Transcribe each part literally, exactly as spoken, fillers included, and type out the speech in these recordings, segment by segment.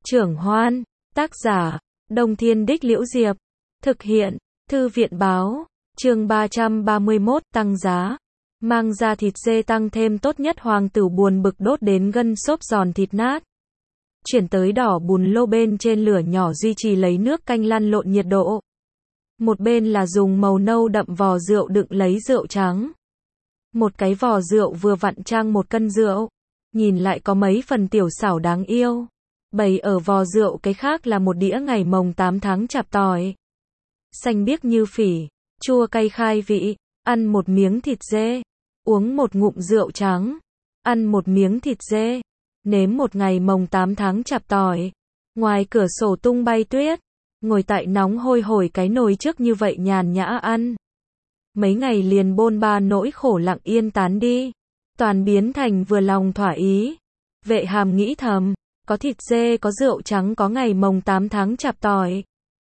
Trưởng Hoan, tác giả, Đông Thiên Đích Liễu Diệp, thực hiện, Thư viện Báo, chương ba trăm ba mươi mốt, tăng giá. Mang ra thịt dê tăng thêm tốt nhất, Hoàng tử buồn bực đốt đến gân xốp giòn thịt nát. Chuyển tới đỏ bùn lô bên trên lửa nhỏ, duy trì lấy nước canh lăn lộn nhiệt độ. Một bên là dùng màu nâu đậm vò rượu đựng lấy rượu trắng. Một cái vò rượu vừa vặn trang một cân rượu. Nhìn lại có mấy phần tiểu xảo đáng yêu. Bày ở vò rượu cái khác là một đĩa ngày mồng tám tháng chạp tỏi. Xanh biếc như phỉ, chua cay khai vị, ăn một miếng thịt dê, uống một ngụm rượu trắng, ăn một miếng thịt dê, nếm một ngày mồng tám tháng chạp tỏi. Ngoài cửa sổ tung bay tuyết, ngồi tại nóng hôi hổi cái nồi trước như vậy nhàn nhã ăn. Mấy ngày liền bôn ba nỗi khổ lặng yên tán đi, toàn biến thành vừa lòng thỏa ý. Vệ Hàm nghĩ thầm, có thịt dê, có rượu trắng, có ngày mồng tám tháng chạp tỏi.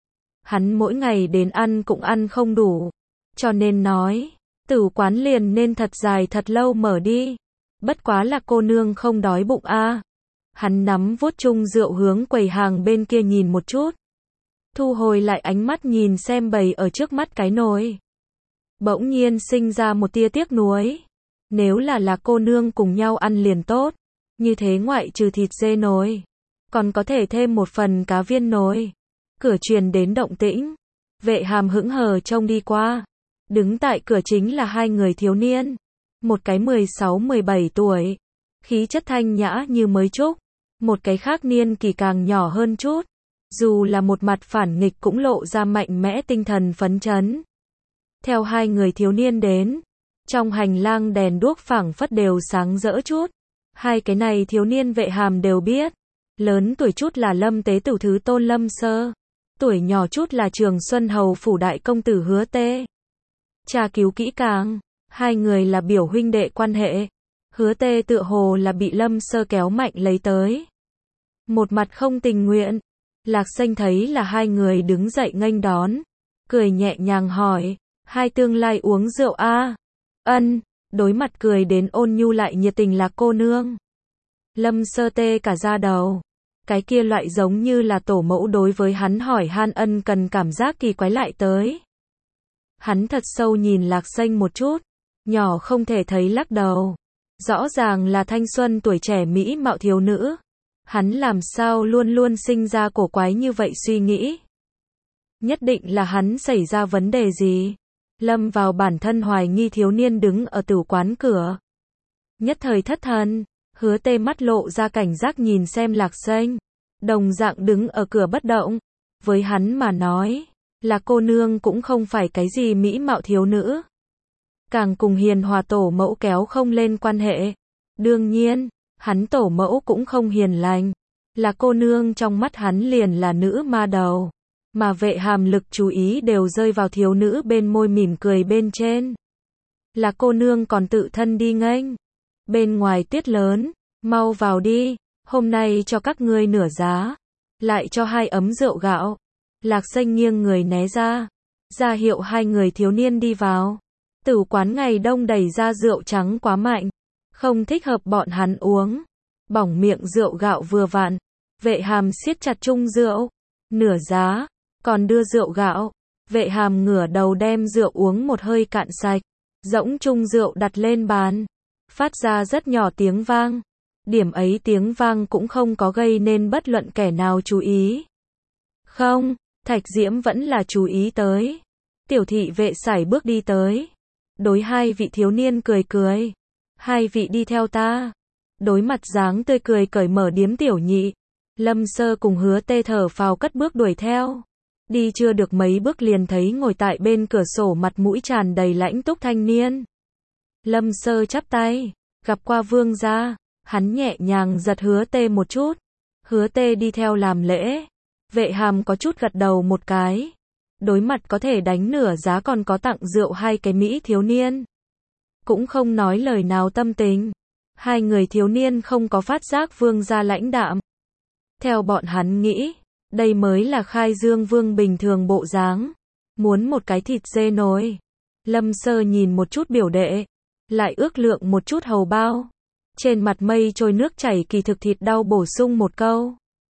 Hắn mỗi ngày đến ăn cũng ăn không đủ, cho nên nói, tử quán liền nên thật dài thật lâu mở đi. Bất quá là cô nương không đói bụng a. À. Hắn nắm vuốt chung rượu hướng quầy hàng bên kia nhìn một chút. Thu hồi lại ánh mắt nhìn xem bày ở trước mắt cái nồi. Bỗng nhiên sinh ra một tia tiếc nuối. Nếu là là cô nương cùng nhau ăn liền tốt. Như thế ngoại trừ thịt dê nồi, còn có thể thêm một phần cá viên nồi. Cửa truyền đến động tĩnh. Vệ Hàm hững hờ trông đi qua. Đứng tại cửa chính là hai người thiếu niên. Một cái mười sáu mười bảy tuổi. Khí chất thanh nhã như mới trúc. Một cái khác niên kỳ càng nhỏ hơn chút. Dù là một mặt phản nghịch cũng lộ ra mạnh mẽ tinh thần phấn chấn. Theo hai người thiếu niên đến, trong hành lang đèn đuốc phảng phất đều sáng rỡ chút. Hai cái này thiếu niên Vệ Hàm đều biết. Lớn tuổi chút là Lâm Tế Tửu thứ Tôn Lâm Sơ. Tuổi nhỏ chút là Trường Xuân Hầu phủ đại công tử Hứa Tê. Tra cứu kỹ càng, hai người là biểu huynh đệ quan hệ. Hứa Tê tựa hồ là bị Lâm Sơ kéo mạnh lấy tới. Một mặt không tình nguyện. Lạc Xanh thấy là hai người đứng dậy nghênh đón. Cười nhẹ nhàng hỏi, hai tương lai uống rượu a? À? Ân, đối mặt cười đến ôn nhu lại nhiệt tình là cô nương. Lâm Sơ tê cả da đầu. Cái kia loại giống như là tổ mẫu đối với hắn hỏi han ân cần cảm giác kỳ quái lại tới. Hắn thật sâu nhìn Lạc Xanh một chút, nhỏ không thể thấy lắc đầu. Rõ ràng là thanh xuân tuổi trẻ mỹ mạo thiếu nữ. Hắn làm sao luôn luôn sinh ra cổ quái như vậy suy nghĩ. Nhất định là hắn xảy ra vấn đề gì. Lâm vào bản thân hoài nghi thiếu niên đứng ở tử quán cửa. Nhất thời thất thần, Hứa Tê mắt lộ ra cảnh giác nhìn xem Lạc Xanh. Đồng dạng đứng ở cửa bất động. Với hắn mà nói, là cô nương cũng không phải cái gì mỹ mạo thiếu nữ. Càng cùng hiền hòa tổ mẫu kéo không lên quan hệ. Đương nhiên, hắn tổ mẫu cũng không hiền lành. Là cô nương trong mắt hắn liền là nữ ma đầu. Mà Vệ Hàm lực chú ý đều rơi vào thiếu nữ bên môi mỉm cười bên trên. Là cô nương còn tự thân đi nghênh. Bên ngoài tuyết lớn, mau vào đi, hôm nay cho các ngươi nửa giá. Lại cho hai ấm rượu gạo. Lạc Xanh nghiêng người né ra. Ra hiệu hai người thiếu niên đi vào. Tử quán ngày đông đẩy ra rượu trắng quá mạnh. Không thích hợp bọn hắn uống. Bỏng miệng rượu gạo vừa vặn. Vệ Hàm siết chặt chung rượu. Nửa giá. Còn đưa rượu gạo. Vệ Hàm ngửa đầu đem rượu uống một hơi cạn sạch. Rỗng chung rượu đặt lên bàn. Phát ra rất nhỏ tiếng vang. Điểm ấy tiếng vang cũng không có gây nên bất luận kẻ nào chú ý. Không, Thạch Diễm vẫn là chú ý tới. Tiểu thị vệ sải bước đi tới. Đối hai vị thiếu niên cười cười. Hai vị đi theo ta. Đối mặt dáng tươi cười cởi mở điếm tiểu nhị. Lâm Sơ cùng Hứa Tê thở phào cất bước đuổi theo. Đi chưa được mấy bước liền thấy ngồi tại bên cửa sổ mặt mũi tràn đầy lãnh túc thanh niên. Lâm Sơ chắp tay, gặp qua vương gia. Hắn nhẹ nhàng giật Hứa Tê một chút. Hứa Tê đi theo làm lễ. Vệ Hàm có chút gật đầu một cái. Đối mặt có thể đánh nửa giá còn có tặng rượu hai cái mỹ thiếu niên. Cũng không nói lời nào tâm tình. Hai người thiếu niên không có phát giác vương gia lãnh đạm. Theo bọn hắn nghĩ, đây mới là khai dương vương bình thường bộ dáng. Muốn một cái thịt dê nồi. Lâm Sơ nhìn một chút biểu đệ. Lại ước lượng một chút hầu bao. Trên mặt mây trôi nước chảy kỳ thực thịt đau bổ sung một câu.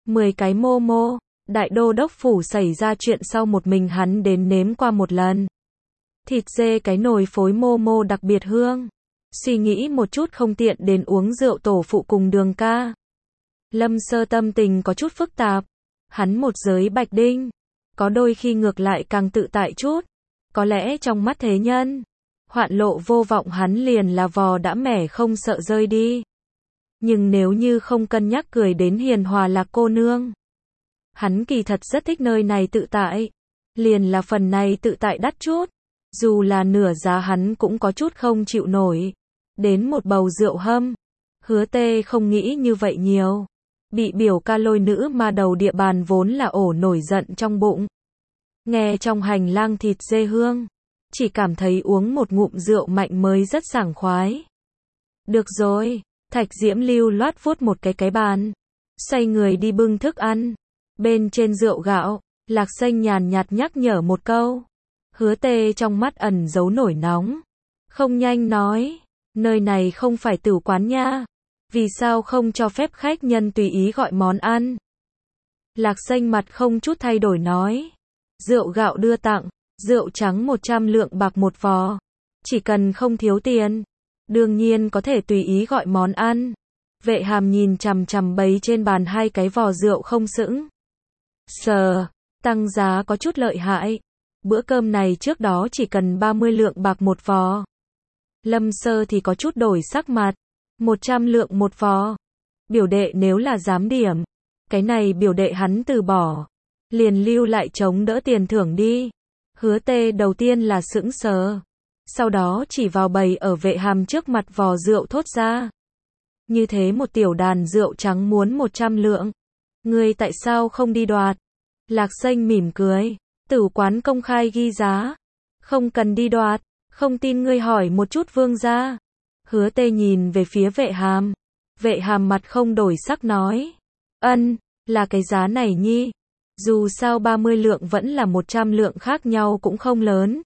mười cái mô mô, đại đô đốc phủ xảy ra chuyện sau một mình hắn đến nếm qua một lần. Thịt dê cái nồi phối mô mô đặc biệt hương. Suy nghĩ một chút không tiện đến uống rượu tổ phụ cùng Đường ca. Lâm Sơ tâm tình có chút phức tạp. Hắn một giới bạch đinh, có đôi khi ngược lại càng tự tại chút. Có lẽ trong mắt thế nhân, hoạn lộ vô vọng hắn liền là vò đã mẻ không sợ rơi đi. Nhưng nếu như không cân nhắc cười đến hiền hòa Lạc cô nương, hắn kỳ thật rất thích nơi này tự tại. Liền là phần này tự tại đắt chút. Dù là nửa giá hắn cũng có chút không chịu nổi. Đến một bầu rượu hâm. Hứa Tê không nghĩ như vậy nhiều. Bị biểu ca lôi nữ mà đầu địa bàn vốn là ổ nổi giận trong bụng. Nghe trong hành lang thịt dê hương. Chỉ cảm thấy uống một ngụm rượu mạnh mới rất sảng khoái. Được rồi. Thạch Diễm lưu loát vuốt một cái cái bàn. Xoay người đi bưng thức ăn. Bên trên rượu gạo, Lạc Xanh nhàn nhạt nhắc nhở một câu. Hứa Tê trong mắt ẩn giấu nổi nóng. Không nhanh nói. Nơi này không phải tửu quán nha. Vì sao không cho phép khách nhân tùy ý gọi món ăn? Lạc Xanh mặt không chút thay đổi nói. Rượu gạo đưa tặng. Rượu trắng một trăm lượng bạc một vò. Chỉ cần không thiếu tiền. Đương nhiên có thể tùy ý gọi món ăn. Vệ Hàm nhìn chằm chằm bấy trên bàn hai cái vò rượu không sững. Sờ, tăng giá có chút lợi hại. Bữa cơm này trước đó chỉ cần ba mươi lượng bạc một vò. Lâm Sơ thì có chút đổi sắc mặt. một trăm lượng một vò. Biểu đệ nếu là dám điểm. Cái này biểu đệ hắn từ bỏ. Liền lưu lại chống đỡ tiền thưởng đi. Hứa Tê đầu tiên là sững sờ. Sau đó chỉ vào bày ở Vệ Hàm trước mặt vò rượu thốt ra. Như thế một tiểu đàn rượu trắng muốn một trăm lượng. Ngươi tại sao không đi đoạt? Lạc Xanh mỉm cười. Tửu quán công khai ghi giá. Không cần đi đoạt. Không tin ngươi hỏi một chút vương gia. Hứa Tê nhìn về phía Vệ Hàm. Vệ Hàm mặt không đổi sắc nói. Ân, là cái giá này nhi. Dù sao ba mươi lượng vẫn là một trăm lượng khác nhau cũng không lớn.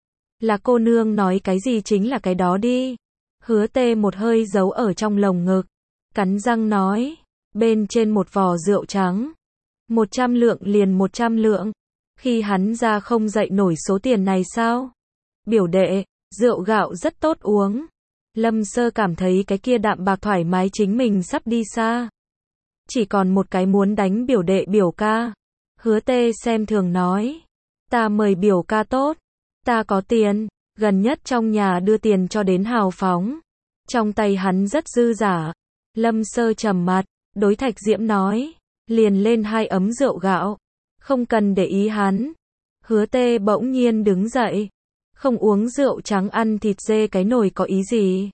Là cô nương nói cái gì chính là cái đó đi. Hứa Tê một hơi giấu ở trong lồng ngực. Cắn răng nói. Bên trên một vò rượu trắng. một trăm lượng liền một trăm lượng. Khi hắn ra không dậy nổi số tiền này sao? Biểu đệ, rượu gạo rất tốt uống. Lâm Sơ cảm thấy cái kia đạm bạc thoải mái chính mình sắp đi xa. Chỉ còn một cái muốn đánh biểu đệ biểu ca. Hứa Tê xem thường nói. Ta mời biểu ca tốt. Ta có tiền. Gần nhất trong nhà đưa tiền cho đến hào phóng. Trong tay hắn rất dư giả. Lâm Sơ trầm mặt. Đối Thạch Diễm nói. Liền lên hai ấm rượu gạo. Không cần để ý hắn. Hứa Tê bỗng nhiên đứng dậy. Không uống rượu trắng ăn thịt dê cái nồi có ý gì?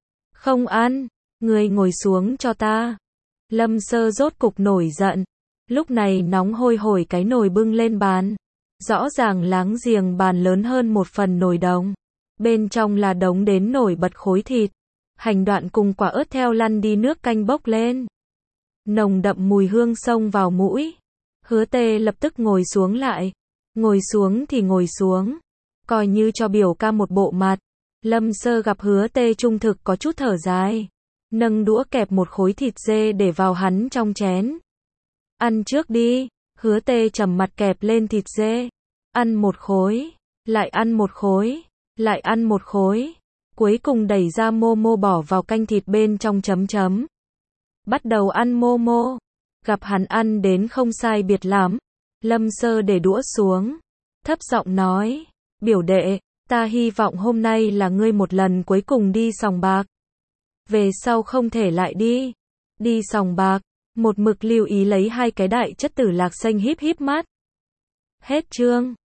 Không ăn. Người ngồi xuống cho ta. Lâm Sơ rốt cục nổi giận. Lúc này nóng hôi hổi cái nồi bưng lên bàn. Rõ ràng láng giềng bàn lớn hơn một phần nồi đồng. Bên trong là đống đến nổi bật khối thịt. Hành đoạn cùng quả ớt theo lăn đi nước canh bốc lên. Nồng đậm mùi hương xông vào mũi. Hứa Tê lập tức ngồi xuống lại. Ngồi xuống thì ngồi xuống. Coi như cho biểu ca một bộ mặt. Lâm Sơ gặp Hứa Tê trung thực có chút thở dài. Nâng đũa kẹp một khối thịt dê để vào hắn trong chén. Ăn trước đi. Hứa Tê trầm mặt kẹp lên thịt dê. Ăn một khối. Lại ăn một khối. Lại ăn một khối. Cuối cùng đẩy ra mô mô bỏ vào canh thịt bên trong chấm chấm. Bắt đầu ăn mô mô. Gặp hắn ăn đến không sai biệt lắm. Lâm Sơ để đũa xuống. Thấp giọng nói. Biểu đệ, ta hy vọng hôm nay là ngươi một lần cuối cùng đi sòng bạc. Về sau không thể lại đi. Đi sòng bạc. Một mực lưu ý lấy hai cái đại chất tử Lạc Xanh híp híp mắt. Hết chương.